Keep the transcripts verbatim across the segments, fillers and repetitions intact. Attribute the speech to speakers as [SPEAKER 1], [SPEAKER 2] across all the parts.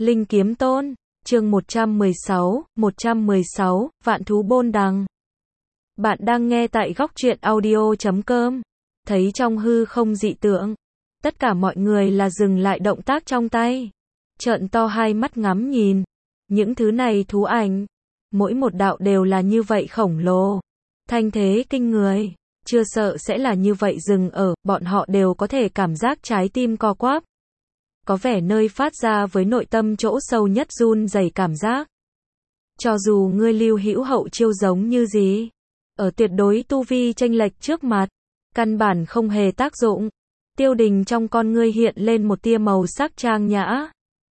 [SPEAKER 1] Linh Kiếm Tôn, chương một trăm mười sáu, một trăm mười sáu, Vạn Thú Bôn Đằng. Bạn đang nghe tại góc truyện audio chấm com. Thấy trong hư không dị tượng, tất cả mọi người là dừng lại động tác trong tay, trợn to hai mắt ngắm nhìn. Những thứ này thú ảnh, mỗi một đạo đều là như vậy khổng lồ, thanh thế kinh người, chưa sợ sẽ là như vậy dừng ở, bọn họ đều có thể cảm giác trái tim co quắp. Có vẻ nơi phát ra với nội tâm chỗ sâu nhất run rẩy cảm giác. Cho dù ngươi lưu hữu hậu chiêu giống như gì, ở tuyệt đối tu vi chênh lệch trước mặt, căn bản không hề tác dụng. Tiêu Đình trong con ngươi hiện lên một tia màu sắc trang nhã.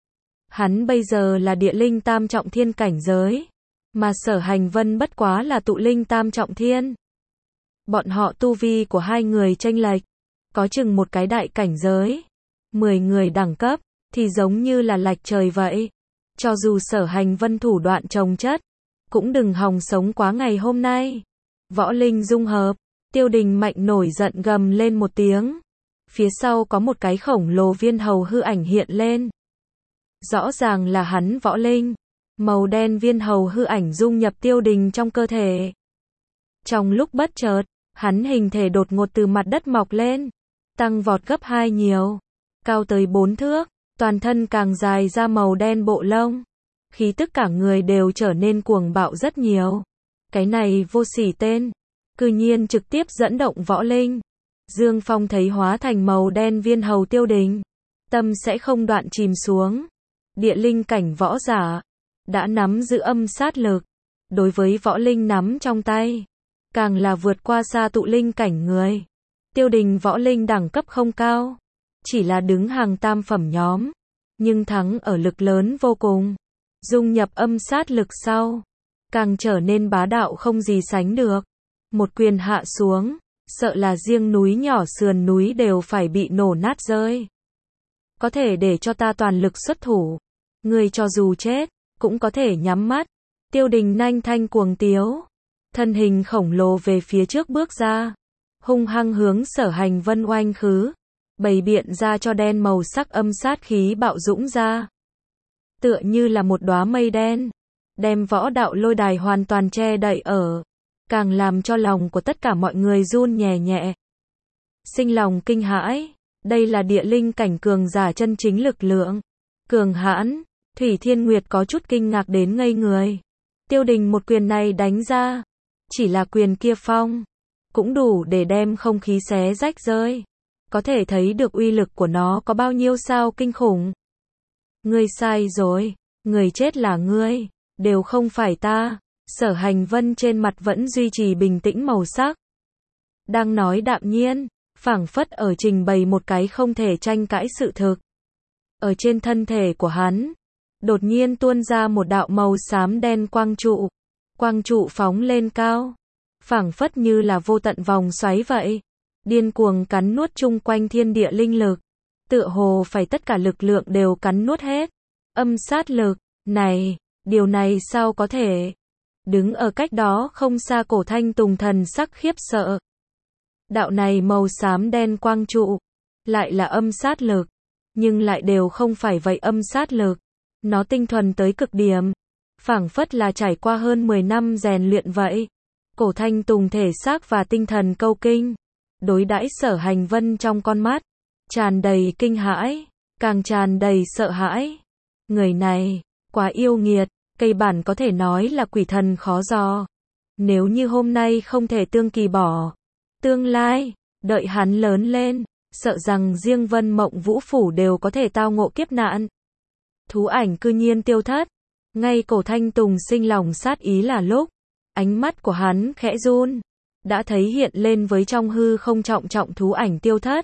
[SPEAKER 1] Hắn bây giờ là địa linh tam trọng thiên cảnh giới, mà Sở Hành Vân bất quá là tụ linh tam trọng thiên. Bọn họ tu vi của hai người chênh lệch, có chừng một cái đại cảnh giới. Mười người đẳng cấp, thì giống như là lệch trời vậy. Cho dù Sở Hành Vân thủ đoạn chồng chất, cũng đừng hòng sống quá ngày hôm nay. Võ linh dung hợp, Tiêu Đình mạnh nổi giận gầm lên một tiếng. Phía sau có một cái khổng lồ viên hầu hư ảnh hiện lên. Rõ ràng là hắn võ linh. Màu đen viên hầu hư ảnh dung nhập Tiêu Đình trong cơ thể. Trong lúc bất chợt, hắn hình thể đột ngột từ mặt đất mọc lên, tăng vọt gấp hai nhiều, cao tới bốn thước, toàn thân càng dài ra màu đen bộ lông. Khí tức cả người đều trở nên cuồng bạo rất nhiều. Cái này vô sỉ tên, cư nhiên trực tiếp dẫn động võ linh. Dương Phong thấy hóa thành màu đen viên hầu Tiêu Đình, tâm sẽ không đoạn chìm xuống. Địa linh cảnh võ giả, đã nắm giữ âm sát lực, đối với võ linh nắm trong tay, càng là vượt qua xa tụ linh cảnh người. Tiêu Đình võ linh đẳng cấp không cao, chỉ là đứng hàng tam phẩm nhóm, nhưng thắng ở lực lớn vô cùng. Dung nhập âm sát lực sau, càng trở nên bá đạo không gì sánh được. Một quyền hạ xuống, sợ là riêng núi nhỏ sườn núi đều phải bị nổ nát rơi. Có thể để cho ta toàn lực xuất thủ, người cho dù chết, cũng có thể nhắm mắt. Tiêu Đình nanh thanh cuồng tiếu, thân hình khổng lồ về phía trước bước ra, hung hăng hướng Sở Hành Vân oanh khứ, bày biện ra cho đen màu sắc âm sát khí bạo dũng ra. Tựa như là một đóa mây đen, đem võ đạo lôi đài hoàn toàn che đậy ở, càng làm cho lòng của tất cả mọi người run nhẹ nhẹ. Sinh lòng kinh hãi, đây là địa linh cảnh cường giả chân chính lực lượng. Cường hãn, Thủy Thiên Nguyệt có chút kinh ngạc đến ngây người. Tiêu Đình một quyền này đánh ra, chỉ là quyền kia phong, cũng đủ để đem không khí xé rách rơi. Có thể thấy được uy lực của nó có bao nhiêu sao kinh khủng. Ngươi sai rồi, người chết là ngươi, đều không phải ta. Sở Hành Vân trên mặt vẫn duy trì bình tĩnh màu sắc, đang nói đạm nhiên, phảng phất ở trình bày một cái không thể tranh cãi sự thực. Ở trên thân thể của hắn, đột nhiên tuôn ra một đạo màu xám đen quang trụ. Quang trụ phóng lên cao, phảng phất như là vô tận vòng xoáy vậy, điên cuồng cắn nuốt chung quanh thiên địa linh lực, tựa hồ phải tất cả lực lượng đều cắn nuốt hết. Âm sát lực, này, điều này sao có thể? Đứng ở cách đó không xa Cổ Thanh Tùng thần sắc khiếp sợ. Đạo này màu xám đen quang trụ, lại là âm sát lực, nhưng lại đều không phải vậy âm sát lực. Nó tinh thuần tới cực điểm, phảng phất là trải qua hơn mười năm rèn luyện vậy. Cổ Thanh Tùng thể xác và tinh thần câu kinh, đối đãi Sở Hành Vân trong con mắt, tràn đầy kinh hãi, càng tràn đầy sợ hãi. Người này, quá yêu nghiệt, cây bản có thể nói là quỷ thần khó dò. Nếu như hôm nay không thể tương kỳ bỏ, tương lai, đợi hắn lớn lên, sợ rằng riêng Vân Mộng Vũ Phủ đều có thể tao ngộ kiếp nạn. Thú ảnh cư nhiên tiêu thất, ngay Cổ Thanh Tùng sinh lòng sát ý là lúc, ánh mắt của hắn khẽ run, đã thấy hiện lên với trong hư không trọng trọng thú ảnh tiêu thất.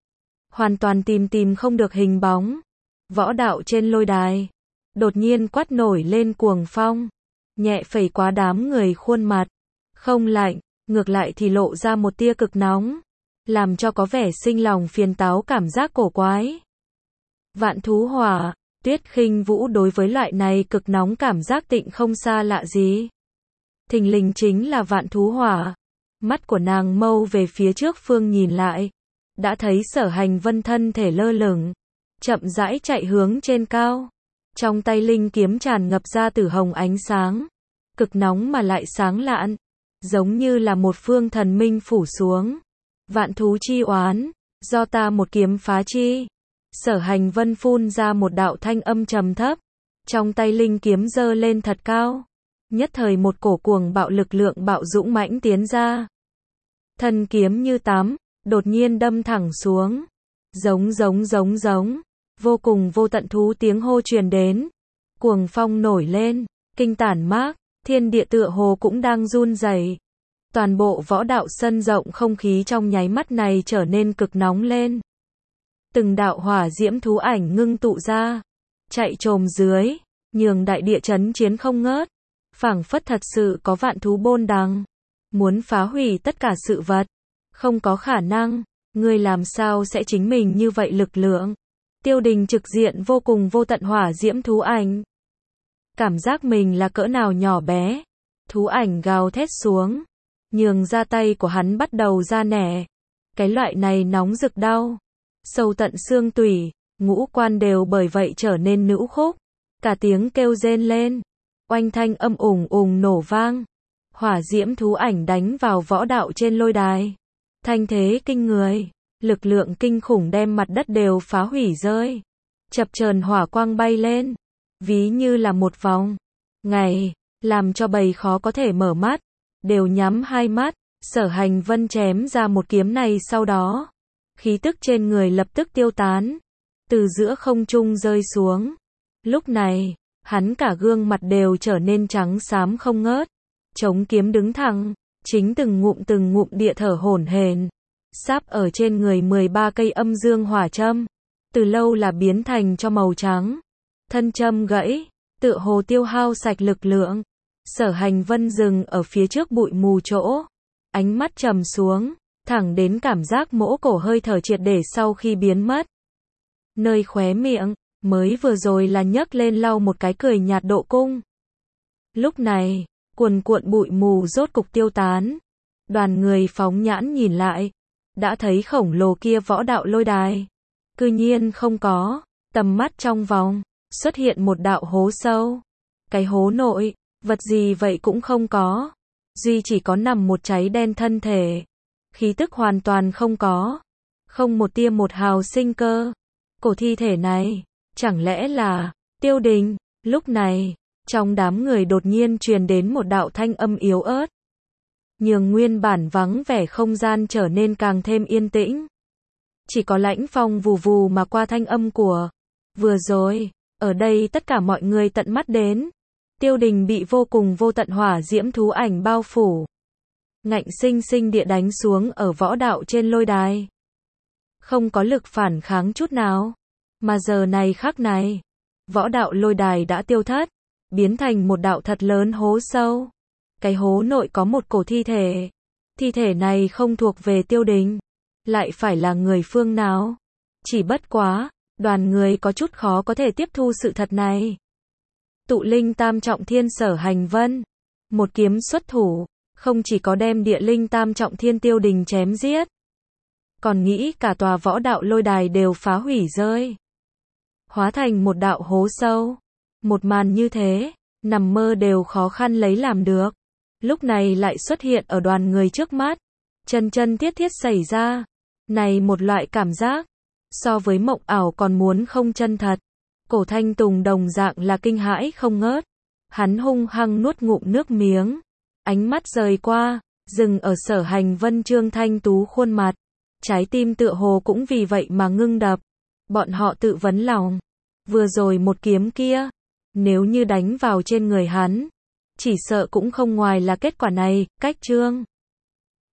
[SPEAKER 1] Hoàn toàn tìm tìm không được hình bóng. Võ đạo trên lôi đài, đột nhiên quát nổi lên cuồng phong, nhẹ phẩy qua đám người khuôn mặt, không lạnh, ngược lại thì lộ ra một tia cực nóng, làm cho có vẻ sinh lòng phiền táo cảm giác cổ quái. Vạn thú hỏa, Tuyết Khinh Vũ đối với loại này cực nóng cảm giác tịnh không xa lạ gì. Thình lình chính là vạn thú hỏa. Mắt của nàng mâu về phía trước phương nhìn lại, đã thấy Sở Hành Vân thân thể lơ lửng, chậm rãi chạy hướng trên cao. Trong tay linh kiếm tràn ngập ra tử hồng ánh sáng, cực nóng mà lại sáng lạn, giống như là một phương thần minh phủ xuống. Vạn thú chi oán, do ta một kiếm phá chi. Sở Hành Vân phun ra một đạo thanh âm trầm thấp, trong tay linh kiếm giơ lên thật cao. Nhất thời một cổ cuồng bạo lực lượng bạo dũng mãnh tiến ra. Thân kiếm như tám, đột nhiên đâm thẳng xuống. Giống giống giống giống, vô cùng vô tận thú tiếng hô truyền đến. Cuồng phong nổi lên, kinh tản mát, thiên địa tựa hồ cũng đang run rẩy. Toàn bộ võ đạo sân rộng không khí trong nháy mắt này trở nên cực nóng lên. Từng đạo hỏa diễm thú ảnh ngưng tụ ra, chạy trồm dưới, nhường đại địa chấn chiến không ngớt. Phảng phất thật sự có vạn thú bôn đằng, muốn phá hủy tất cả sự vật. Không có khả năng, ngươi làm sao sẽ chính mình như vậy lực lượng. Tiêu Đình trực diện vô cùng vô tận hỏa diễm thú ảnh. Cảm giác mình là cỡ nào nhỏ bé. Thú ảnh gào thét xuống, nhường ra tay của hắn bắt đầu ra nẻ. Cái loại này nóng rực đau, sâu tận xương tủy, ngũ quan đều bởi vậy trở nên nữu khúc. Cả tiếng kêu rên lên, oanh thanh âm ùng ùng nổ vang. Hỏa diễm thú ảnh đánh vào võ đạo trên lôi đài. Thanh thế kinh người, lực lượng kinh khủng đem mặt đất đều phá hủy rơi. Chập chờn hỏa quang bay lên, ví như là một vòng ngày, làm cho bầy khó có thể mở mắt, đều nhắm hai mắt. Sở Hành Vân chém ra một kiếm này sau đó, khí tức trên người lập tức tiêu tán, từ giữa không trung rơi xuống. Lúc này, hắn cả gương mặt đều trở nên trắng xám không ngớt, chống kiếm đứng thẳng, chính từng ngụm từng ngụm địa thở hổn hển. Sáp ở trên người mười ba cây âm dương hỏa châm, từ lâu là biến thành cho màu trắng. Thân châm gãy, tựa hồ tiêu hao sạch lực lượng. Sở Hành Vân dừng ở phía trước bụi mù chỗ, ánh mắt trầm xuống, thẳng đến cảm giác mỗ cổ hơi thở triệt để sau khi biến mất. Nơi khóe miệng, mới vừa rồi là nhấc lên lau một cái cười nhạt độ cung. Lúc này, cuồn cuộn bụi mù rốt cục tiêu tán. Đoàn người phóng nhãn nhìn lại, đã thấy khổng lồ kia võ đạo lôi đài. Cư nhiên không có, tầm mắt trong vòng, xuất hiện một đạo hố sâu. Cái hố nội, vật gì vậy cũng không có. Duy chỉ có nằm một cháy đen thân thể. Khí tức hoàn toàn không có. Không một tia một hào sinh cơ. Cổ thi thể này, chẳng lẽ là Tiêu Đình? Lúc này, trong đám người đột nhiên truyền đến một đạo thanh âm yếu ớt, nhường nguyên bản vắng vẻ không gian trở nên càng thêm yên tĩnh. Chỉ có lãnh phong vù vù mà qua thanh âm của vừa rồi. Ở đây tất cả mọi người tận mắt đến, Tiêu Đình bị vô cùng vô tận hỏa diễm thú ảnh bao phủ, ngạnh sinh sinh địa đánh xuống ở võ đạo trên lôi đài. Không có lực phản kháng chút nào. Mà giờ này khắc này, võ đạo lôi đài đã tiêu thất, biến thành một đạo thật lớn hố sâu. Cái hố nội có một cổ thi thể. Thi thể này không thuộc về Tiêu Đình, lại phải là người phương nào? Chỉ bất quá, đoàn người có chút khó có thể tiếp thu sự thật này. Tụ linh tam trọng thiên Sở Hành Vân, một kiếm xuất thủ, không chỉ có đem địa linh tam trọng thiên Tiêu Đình chém giết, còn nghĩ cả tòa võ đạo lôi đài đều phá hủy rơi, hóa thành một đạo hố sâu. Một màn như thế, nằm mơ đều khó khăn lấy làm được. Lúc này lại xuất hiện ở đoàn người trước mắt, chân chân thiết thiết xảy ra. Này một loại cảm giác, so với mộng ảo còn muốn không chân thật. Cổ Thanh Tùng đồng dạng là kinh hãi không ngớt. Hắn hung hăng nuốt ngụm nước miếng, ánh mắt rời qua, dừng ở Sở Hành Vân Trương thanh tú khuôn mặt. Trái tim tựa hồ cũng vì vậy mà ngưng đập. Bọn họ tự vấn lòng, vừa rồi một kiếm kia, nếu như đánh vào trên người hắn, chỉ sợ cũng không ngoài là kết quả này. Cách Trương